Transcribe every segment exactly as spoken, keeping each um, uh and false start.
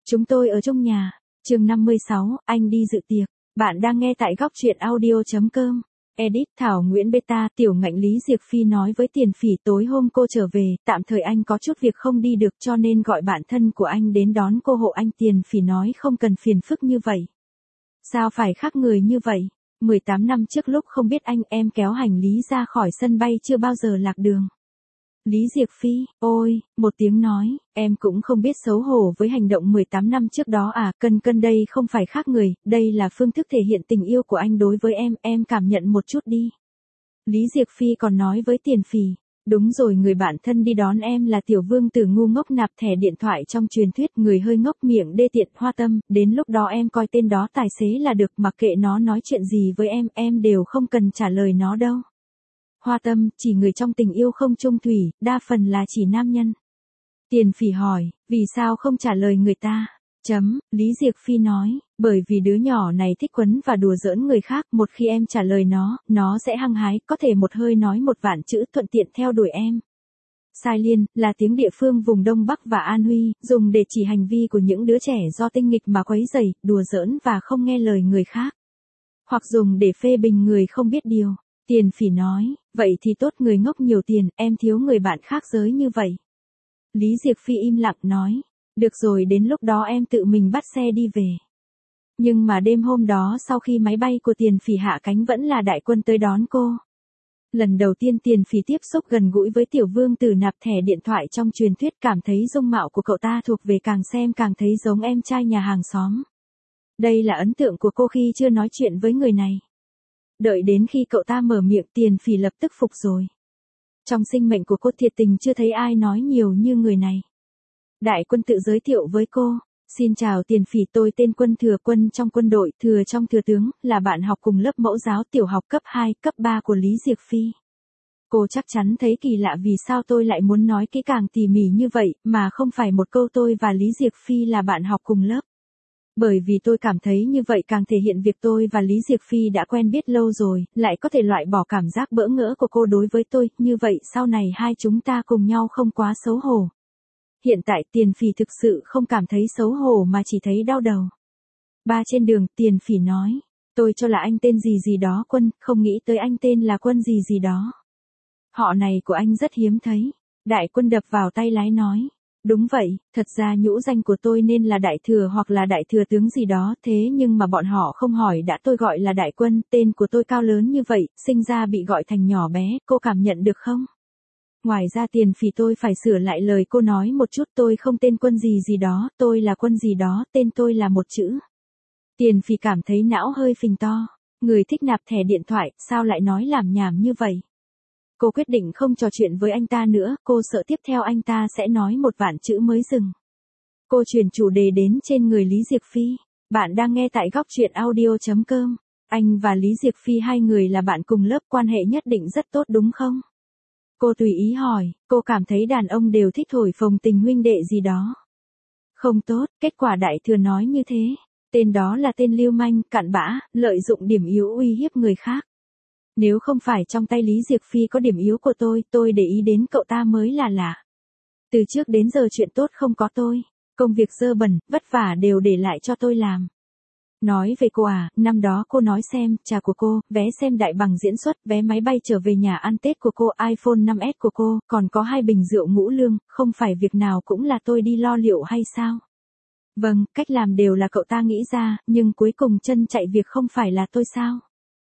Chúng tôi ở trong nhà. Chương năm mươi sáu, anh đi dự tiệc. Bạn đang nghe tại góc truyện audio chấm com. Edit Thảo Nguyễn Beta. Tiểu Ngạnh Lý Diệc Phi nói với Tiền Phỉ tối hôm cô trở về, tạm thời anh có chút việc không đi được cho nên gọi bạn thân của anh đến đón cô hộ anh. Tiền Phỉ nói không cần phiền phức như vậy. Sao phải khác người như vậy? mười tám năm trước lúc không biết anh em kéo hành lý ra khỏi sân bay chưa bao giờ lạc đường. Lý Diệc Phi, ôi, một tiếng nói, em cũng không biết xấu hổ với hành động mười tám năm trước đó à, cân cân đây không phải khác người, đây là phương thức thể hiện tình yêu của anh đối với em, em cảm nhận một chút đi. Lý Diệc Phi còn nói với Tiền Phỉ, đúng rồi, người bạn thân đi đón em là tiểu vương tử ngu ngốc nạp thẻ điện thoại trong truyền thuyết, người hơi ngốc miệng đê tiện Hoa Tâm, đến lúc đó em coi tên đó tài xế là được, mặc kệ nó nói chuyện gì với em, em đều không cần trả lời nó đâu. Hoa Tâm, chỉ người trong tình yêu không chung thủy, đa phần là chỉ nam nhân. Tiền Phỉ hỏi, vì sao không trả lời người ta? Chấm, Lý Diệc Phi nói, bởi vì đứa nhỏ này thích quấn và đùa giỡn người khác, một khi em trả lời nó, nó sẽ hăng hái, có thể một hơi nói một vạn chữ thuận tiện theo đuổi em. Sai Liên, là tiếng địa phương vùng Đông Bắc và An Huy, dùng để chỉ hành vi của những đứa trẻ do tinh nghịch mà quấy rầy, đùa giỡn và không nghe lời người khác. Hoặc dùng để phê bình người không biết điều. Tiền Phỉ nói, vậy thì tốt, người ngốc nhiều tiền, em thiếu người bạn khác giới như vậy. Lý Diệc Phi im lặng nói, được rồi, đến lúc đó em tự mình bắt xe đi về. Nhưng mà đêm hôm đó sau khi máy bay của Tiền Phỉ hạ cánh vẫn là Đại Quân tới đón cô. Lần đầu tiên Tiền Phỉ tiếp xúc gần gũi với tiểu vương tử nạp thẻ điện thoại trong truyền thuyết, cảm thấy dung mạo của cậu ta thuộc về càng xem càng thấy giống em trai nhà hàng xóm. Đây là ấn tượng của cô khi chưa nói chuyện với người này. Đợi đến khi cậu ta mở miệng, Tiền Phỉ lập tức phục rồi. Trong sinh mệnh của cô thiệt tình chưa thấy ai nói nhiều như người này. Đại Quân tự giới thiệu với cô, xin chào Tiền Phỉ, tôi tên Quân, Thừa Quân trong quân đội, Thừa trong Thừa tướng, là bạn học cùng lớp mẫu giáo tiểu học cấp hai, cấp ba của Lý Diệc Phi. Cô chắc chắn thấy kỳ lạ vì sao tôi lại muốn nói kỹ càng tỉ mỉ như vậy, mà không phải một câu tôi và Lý Diệc Phi là bạn học cùng lớp. Bởi vì tôi cảm thấy như vậy càng thể hiện việc tôi và Lý Diệc Phi đã quen biết lâu rồi, lại có thể loại bỏ cảm giác bỡ ngỡ của cô đối với tôi, như vậy sau này hai chúng ta cùng nhau không quá xấu hổ. Hiện tại Tiền Phỉ thực sự không cảm thấy xấu hổ mà chỉ thấy đau đầu. Ba trên đường, Tiền Phỉ nói, tôi cho là anh tên gì gì đó Quân, không nghĩ tới anh tên là Quân gì gì đó. Họ này của anh rất hiếm thấy. Đại Quân đập vào tay lái nói. Đúng vậy, thật ra nhũ danh của tôi nên là Đại Thừa hoặc là Đại Thừa tướng gì đó, thế nhưng mà bọn họ không hỏi đã tôi gọi là Đại Quân, tên của tôi cao lớn như vậy, sinh ra bị gọi thành nhỏ bé, cô cảm nhận được không? Ngoài ra Tiền Phỉ tôi phải sửa lại lời cô nói một chút, tôi không tên Quân gì gì đó, tôi là Quân gì đó, tên tôi là một chữ. Tiền Phỉ cảm thấy não hơi phình to, người thích nạp thẻ điện thoại, sao lại nói làm nhảm như vậy? Cô quyết định không trò chuyện với anh ta nữa, cô sợ tiếp theo anh ta sẽ nói một vạn chữ mới dừng. Cô chuyển chủ đề đến trên người Lý Diệc Phi. Bạn đang nghe tại góc truyện audio chấm com. Anh và Lý Diệc Phi hai người là bạn cùng lớp, quan hệ nhất định rất tốt đúng không? Cô tùy ý hỏi, cô cảm thấy đàn ông đều thích thổi phồng tình huynh đệ gì đó. Không tốt, kết quả Đại Thừa nói như thế. Tên đó là tên lưu manh, cặn bã, lợi dụng điểm yếu uy hiếp người khác. Nếu không phải trong tay Lý Diệc Phi có điểm yếu của tôi, tôi để ý đến cậu ta mới là lạ. Từ trước đến giờ chuyện tốt không có tôi, công việc dơ bẩn, vất vả đều để lại cho tôi làm. Nói về cô à, năm đó cô nói xem, trà của cô, vé xem đại bằng diễn xuất, vé máy bay trở về nhà ăn Tết của cô, iPhone năm S của cô, còn có hai bình rượu Ngũ Lương, không phải việc nào cũng là tôi đi lo liệu hay sao? Vâng, cách làm đều là cậu ta nghĩ ra, nhưng cuối cùng chân chạy việc không phải là tôi sao?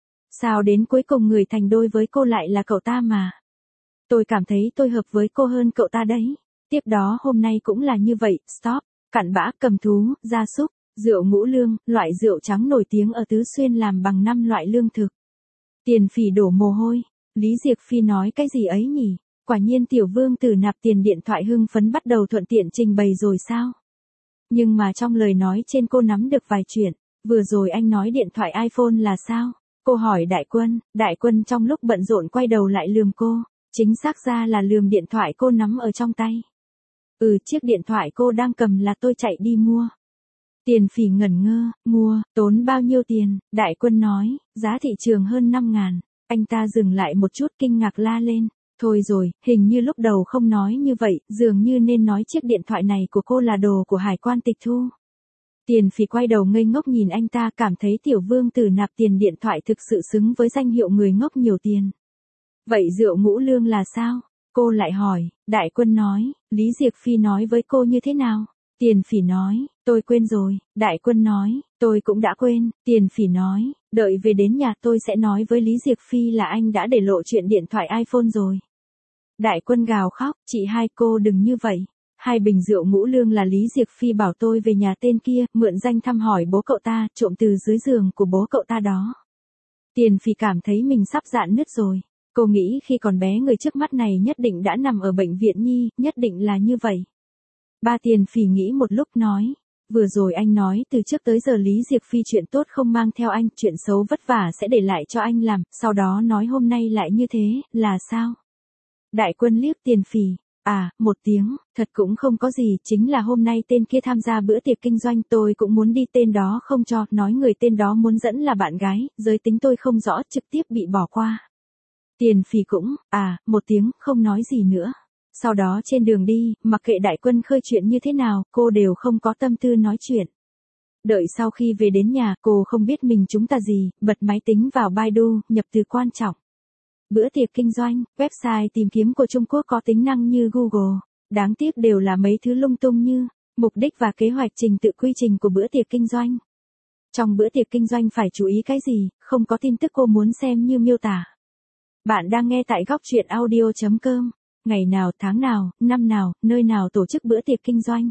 Sao đến cuối cùng người thành đôi với cô lại là cậu ta mà? Tôi cảm thấy tôi hợp với cô hơn cậu ta đấy. Tiếp đó hôm nay cũng là như vậy, stop, cặn bã, cầm thú, gia súc, rượu Ngũ Lương, loại rượu trắng nổi tiếng ở Tứ Xuyên làm bằng năm loại lương thực. Tiền Phỉ đổ mồ hôi, Lý Diệc Phi nói cái gì ấy nhỉ? Quả nhiên tiểu vương tử nạp tiền điện thoại hưng phấn bắt đầu thuận tiện trình bày rồi sao? Nhưng mà trong lời nói trên cô nắm được vài chuyện, vừa rồi anh nói điện thoại iPhone là sao? Cô hỏi Đại Quân, Đại Quân trong lúc bận rộn quay đầu lại lườm cô, chính xác ra là lườm điện thoại cô nắm ở trong tay. Ừ, chiếc điện thoại cô đang cầm là tôi chạy đi mua. Tiền Phỉ ngẩn ngơ, mua, tốn bao nhiêu tiền? Đại Quân nói, giá thị trường hơn năm ngàn. Anh ta dừng lại một chút kinh ngạc la lên. Thôi rồi, hình như lúc đầu không nói như vậy, dường như nên nói chiếc điện thoại này của cô là đồ của hải quan tịch thu. Tiền Phỉ quay đầu ngây ngốc nhìn anh ta, cảm thấy tiểu vương tử nạp tiền điện thoại thực sự xứng với danh hiệu người ngốc nhiều tiền. Vậy rượu ngũ lương là sao? Cô lại hỏi. Đại Quân nói, Lý Diệc Phi nói với cô như thế nào? Tiền Phỉ nói, tôi quên rồi. Đại Quân nói, tôi cũng đã quên. Tiền Phỉ nói, đợi về đến nhà tôi sẽ nói với Lý Diệc Phi là anh đã để lộ chuyện điện thoại iPhone rồi. Đại Quân gào khóc, chị hai cô đừng như vậy. Hai bình rượu ngũ lương là Lý Diệc Phi bảo tôi về nhà tên kia, mượn danh thăm hỏi bố cậu ta, trộm từ dưới giường của bố cậu ta đó. Tiền Phỉ cảm thấy mình sắp rạn nứt rồi. Cô nghĩ khi còn bé người trước mắt này nhất định đã nằm ở bệnh viện nhi, nhất định là như vậy. Ba Tiền Phỉ nghĩ một lúc nói, vừa rồi anh nói từ trước tới giờ Lý Diệc Phi chuyện tốt không mang theo anh, chuyện xấu vất vả sẽ để lại cho anh làm, sau đó nói hôm nay lại như thế, là sao? Đại Quân liếc Tiền Phỉ, à, một tiếng, thật cũng không có gì, chính là hôm nay tên kia tham gia bữa tiệc kinh doanh tôi cũng muốn đi, tên đó không cho, nói người tên đó muốn dẫn là bạn gái, giới tính tôi không rõ, trực tiếp bị bỏ qua. Tiền Phỉ cũng, à, một tiếng, không nói gì nữa. Sau đó trên đường đi, mặc kệ Đại Quân khơi chuyện như thế nào, cô đều không có tâm tư nói chuyện. Đợi sau khi về đến nhà, cô không biết mình chúng ta gì, bật máy tính vào Baidu, nhập từ quan trọng. Bữa tiệc kinh doanh, website tìm kiếm của Trung Quốc có tính năng như Google. Đáng tiếc đều là mấy thứ lung tung như mục đích và kế hoạch, trình tự, quy trình của bữa tiệc kinh doanh. Trong bữa tiệc kinh doanh phải chú ý cái gì, không có tin tức cô muốn xem như miêu tả. Bạn đang nghe tại góc truyện audio chấm com. Ngày nào, tháng nào, năm nào, nơi nào tổ chức bữa tiệc kinh doanh.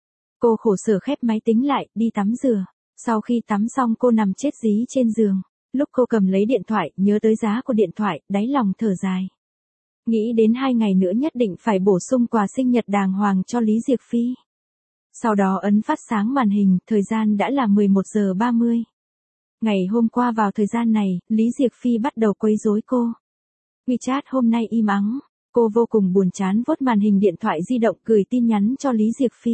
Cô khổ sở khép máy tính lại, đi tắm rửa. Sau khi tắm xong cô nằm chết dí trên giường. Lúc cô cầm lấy điện thoại, nhớ tới giá của điện thoại, đáy lòng thở dài. Nghĩ đến hai ngày nữa nhất định phải bổ sung quà sinh nhật đàng hoàng cho Lý Diệc Phi. Sau đó ấn phát sáng màn hình, thời gian đã là mười một giờ ba mươi. Ngày hôm qua vào thời gian này, Lý Diệc Phi bắt đầu quấy rối cô. WeChat hôm nay im ắng. Cô vô cùng buồn chán vuốt màn hình điện thoại di động, gửi tin nhắn cho Lý Diệc Phi.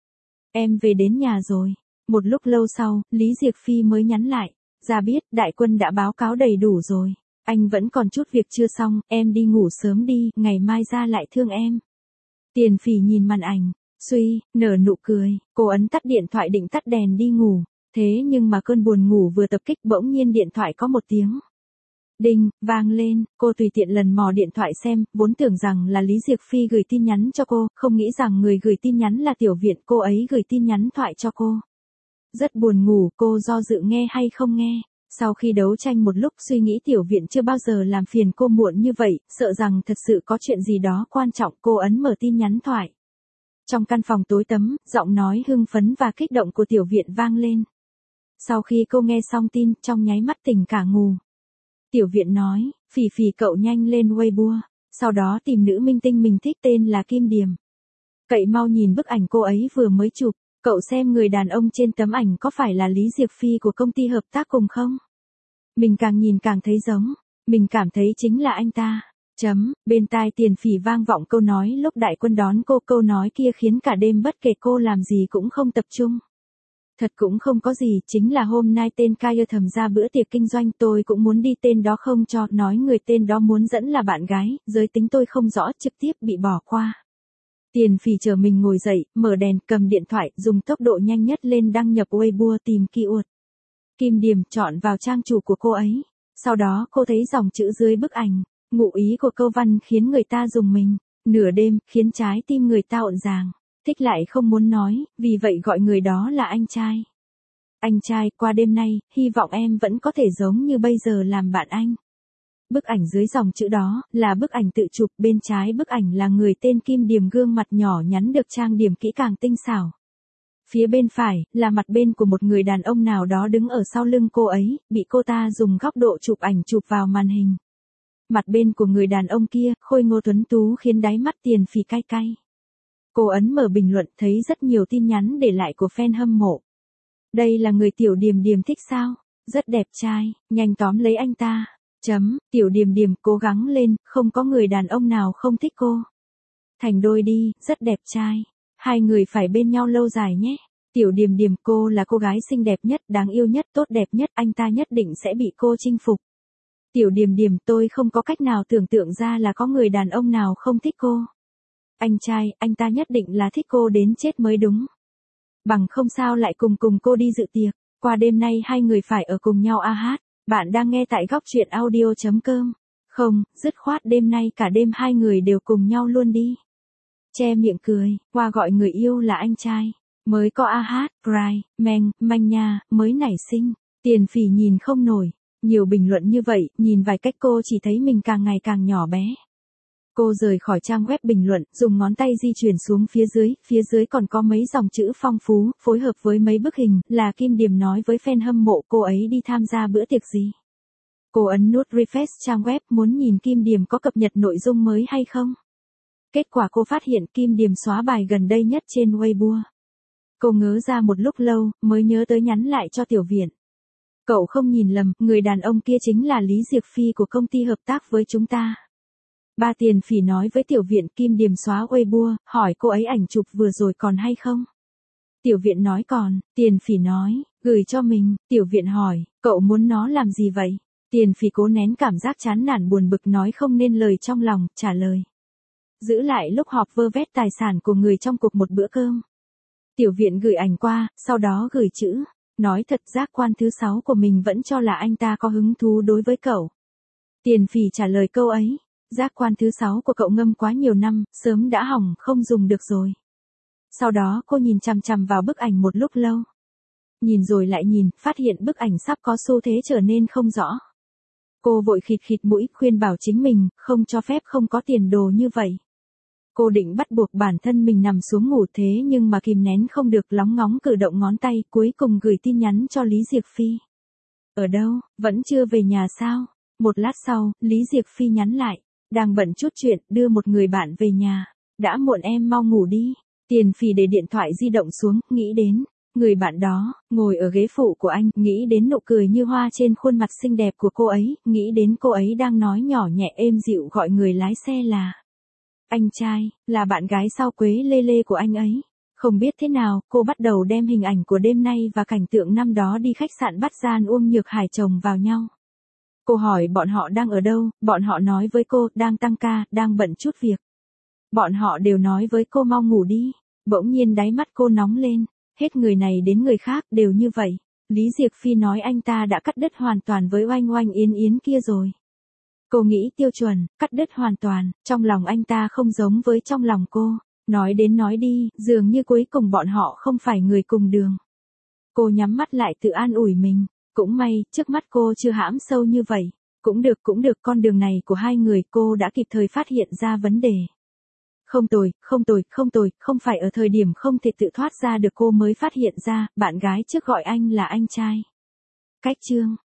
Em về đến nhà rồi. Một lúc lâu sau, Lý Diệc Phi mới nhắn lại. Ra biết, Đại Quân đã báo cáo đầy đủ rồi. Anh vẫn còn chút việc chưa xong, em đi ngủ sớm đi, ngày mai ra lại thương em. Tiền Phỉ nhìn màn ảnh, suy, nở nụ cười, cô ấn tắt điện thoại định tắt đèn đi ngủ. Thế nhưng mà cơn buồn ngủ vừa tập kích, bỗng nhiên điện thoại có một tiếng đinh, vang lên, cô tùy tiện lần mò điện thoại xem, vốn tưởng rằng là Lý Diệc Phi gửi tin nhắn cho cô, không nghĩ rằng người gửi tin nhắn là Tiểu Viện, cô ấy gửi tin nhắn thoại cho cô. Rất buồn ngủ, cô do dự nghe hay không nghe. Sau khi đấu tranh một lúc, suy nghĩ Tiểu Viện chưa bao giờ làm phiền cô muộn như vậy, sợ rằng thật sự có chuyện gì đó quan trọng, cô ấn mở tin nhắn thoại. Trong căn phòng tối tăm, giọng nói hưng phấn và kích động của Tiểu Viện vang lên. Sau khi cô nghe xong tin, trong nháy mắt tỉnh cả ngủ. Tiểu Viện nói, Phỉ Phỉ cậu nhanh lên Weibo, sau đó tìm nữ minh tinh mình thích tên là Kim Điềm. Cậy mau nhìn bức ảnh cô ấy vừa mới chụp, cậu xem người đàn ông trên tấm ảnh có phải là Lý Diệc Phi của công ty hợp tác cùng không? Mình càng nhìn càng thấy giống, mình cảm thấy chính là anh ta. Chấm, bên tai Tiền Phỉ vang vọng câu nói lúc Đại Quân đón cô, câu nói kia khiến cả đêm bất kể cô làm gì cũng không tập trung. Thật cũng không có gì, chính là hôm nay tên Kaya thầm ra bữa tiệc kinh doanh, tôi cũng muốn đi, tên đó không cho, nói người tên đó muốn dẫn là bạn gái, giới tính tôi không rõ, trực tiếp bị bỏ qua. Tiền Phỉ chờ mình ngồi dậy, mở đèn, cầm điện thoại, dùng tốc độ nhanh nhất lên đăng nhập Weibo tìm keyword. Kim Điềm, chọn vào trang chủ của cô ấy. Sau đó cô thấy dòng chữ dưới bức ảnh, ngụ ý của câu văn khiến người ta rùng mình. Nửa đêm, khiến trái tim người ta ộn ràng. Thích lại không muốn nói, vì vậy gọi người đó là anh trai. Anh trai, qua đêm nay, hy vọng em vẫn có thể giống như bây giờ làm bạn anh. Bức ảnh dưới dòng chữ đó, là bức ảnh tự chụp, bên trái bức ảnh là người tên Kim Điềm, gương mặt nhỏ nhắn được trang điểm kỹ càng tinh xảo. Phía bên phải, là mặt bên của một người đàn ông nào đó đứng ở sau lưng cô ấy, bị cô ta dùng góc độ chụp ảnh chụp vào màn hình. Mặt bên của người đàn ông kia, khôi ngô tuấn tú khiến đáy mắt Tiền Phỉ cay cay. Cô ấn mở bình luận, thấy rất nhiều tin nhắn để lại của fan hâm mộ. Đây là người Tiểu Điềm Điềm thích sao? Rất đẹp trai, nhanh tóm lấy anh ta. Chấm, Tiểu Điềm Điềm, cố gắng lên, không có người đàn ông nào không thích cô. Thành đôi đi, rất đẹp trai. Hai người phải bên nhau lâu dài nhé. Tiểu Điềm Điềm, cô là cô gái xinh đẹp nhất, đáng yêu nhất, tốt đẹp nhất, anh ta nhất định sẽ bị cô chinh phục. Tiểu Điềm Điềm, tôi không có cách nào tưởng tượng ra là có người đàn ông nào không thích cô. Anh trai, anh ta nhất định là thích cô đến chết mới đúng. Bằng không sao lại cùng cùng cô đi dự tiệc, qua đêm nay hai người phải ở cùng nhau a hát. Bạn đang nghe tại góc truyện audio.com. Không, dứt khoát đêm nay cả đêm hai người đều cùng nhau luôn đi. Che miệng cười, qua gọi người yêu là anh trai. Mới có a hát, cry, meng, manh nha, mới nảy sinh. Tiền Phỉ nhìn không nổi. Nhiều bình luận như vậy, nhìn vài cách cô chỉ thấy mình càng ngày càng nhỏ bé. Cô rời khỏi trang web bình luận, dùng ngón tay di chuyển xuống phía dưới, phía dưới còn có mấy dòng chữ phong phú, phối hợp với mấy bức hình, là Kim Điềm nói với fan hâm mộ cô ấy đi tham gia bữa tiệc gì. Cô ấn nút refresh trang web muốn nhìn Kim Điềm có cập nhật nội dung mới hay không. Kết quả cô phát hiện Kim Điềm xóa bài gần đây nhất trên Weibo. Cô ngớ ra một lúc lâu, mới nhớ tới nhắn lại cho Tiểu Viện. Cậu không nhìn lầm, người đàn ông kia chính là Lý Diệc Phi của công ty hợp tác với chúng ta. Ba Tiền Phỉ nói với Tiểu Viện Kim Điềm xóa Weibo, hỏi cô ấy ảnh chụp vừa rồi còn hay không. Tiểu Viện nói còn, Tiền Phỉ nói, gửi cho mình, Tiểu Viện hỏi, cậu muốn nó làm gì vậy? Tiền Phỉ cố nén cảm giác chán nản buồn bực nói không nên lời trong lòng, trả lời. Giữ lại lúc họp vơ vét tài sản của người trong cuộc một bữa cơm. Tiểu Viện gửi ảnh qua, sau đó gửi chữ. Nói thật giác quan thứ sáu của mình vẫn cho là anh ta có hứng thú đối với cậu. Tiền Phỉ trả lời câu ấy. Giác quan thứ sáu của cậu ngâm quá nhiều năm, sớm đã hỏng, không dùng được rồi. Sau đó cô nhìn chằm chằm vào bức ảnh một lúc lâu. Nhìn rồi lại nhìn, phát hiện bức ảnh sắp có xu thế trở nên không rõ. Cô vội khịt khịt mũi, khuyên bảo chính mình, không cho phép không có tiền đồ như vậy. Cô định bắt buộc bản thân mình nằm xuống ngủ thế nhưng mà kìm nén không được lóng ngóng cử động ngón tay, cuối cùng gửi tin nhắn cho Lý Diệc Phi. Ở đâu, vẫn chưa về nhà sao? Một lát sau, Lý Diệc Phi nhắn lại. Đang bận chút chuyện, đưa một người bạn về nhà. Đã muộn em mau ngủ đi. Tiền Phỉ để điện thoại di động xuống, nghĩ đến. Người bạn đó, ngồi ở ghế phụ của anh, nghĩ đến nụ cười như hoa trên khuôn mặt xinh đẹp của cô ấy, nghĩ đến cô ấy đang nói nhỏ nhẹ êm dịu gọi người lái xe là anh trai, là bạn gái sao Quế Lê Lê của anh ấy. Không biết thế nào, cô bắt đầu đem hình ảnh của đêm nay và cảnh tượng năm đó đi khách sạn bắt gian Uông Nhược Hải chồng vào nhau. Cô hỏi bọn họ đang ở đâu, bọn họ nói với cô, đang tăng ca, đang bận chút việc. Bọn họ đều nói với cô mau ngủ đi. Bỗng nhiên đáy mắt cô nóng lên, hết người này đến người khác đều như vậy. Lý Diệc Phi nói anh ta đã cắt đứt hoàn toàn với Oanh Oanh Yến Yến kia rồi. Cô nghĩ tiêu chuẩn, cắt đứt hoàn toàn, trong lòng anh ta không giống với trong lòng cô. Nói đến nói đi, dường như cuối cùng bọn họ không phải người cùng đường. Cô nhắm mắt lại tự an ủi mình. Cũng may, trước mắt cô chưa hãm sâu như vậy. Cũng được cũng được, con đường này của hai người cô đã kịp thời phát hiện ra vấn đề. Không tồi, không tồi, không tồi, không phải ở thời điểm không thể tự thoát ra được cô mới phát hiện ra, bạn gái trước gọi anh là anh trai. Cách chương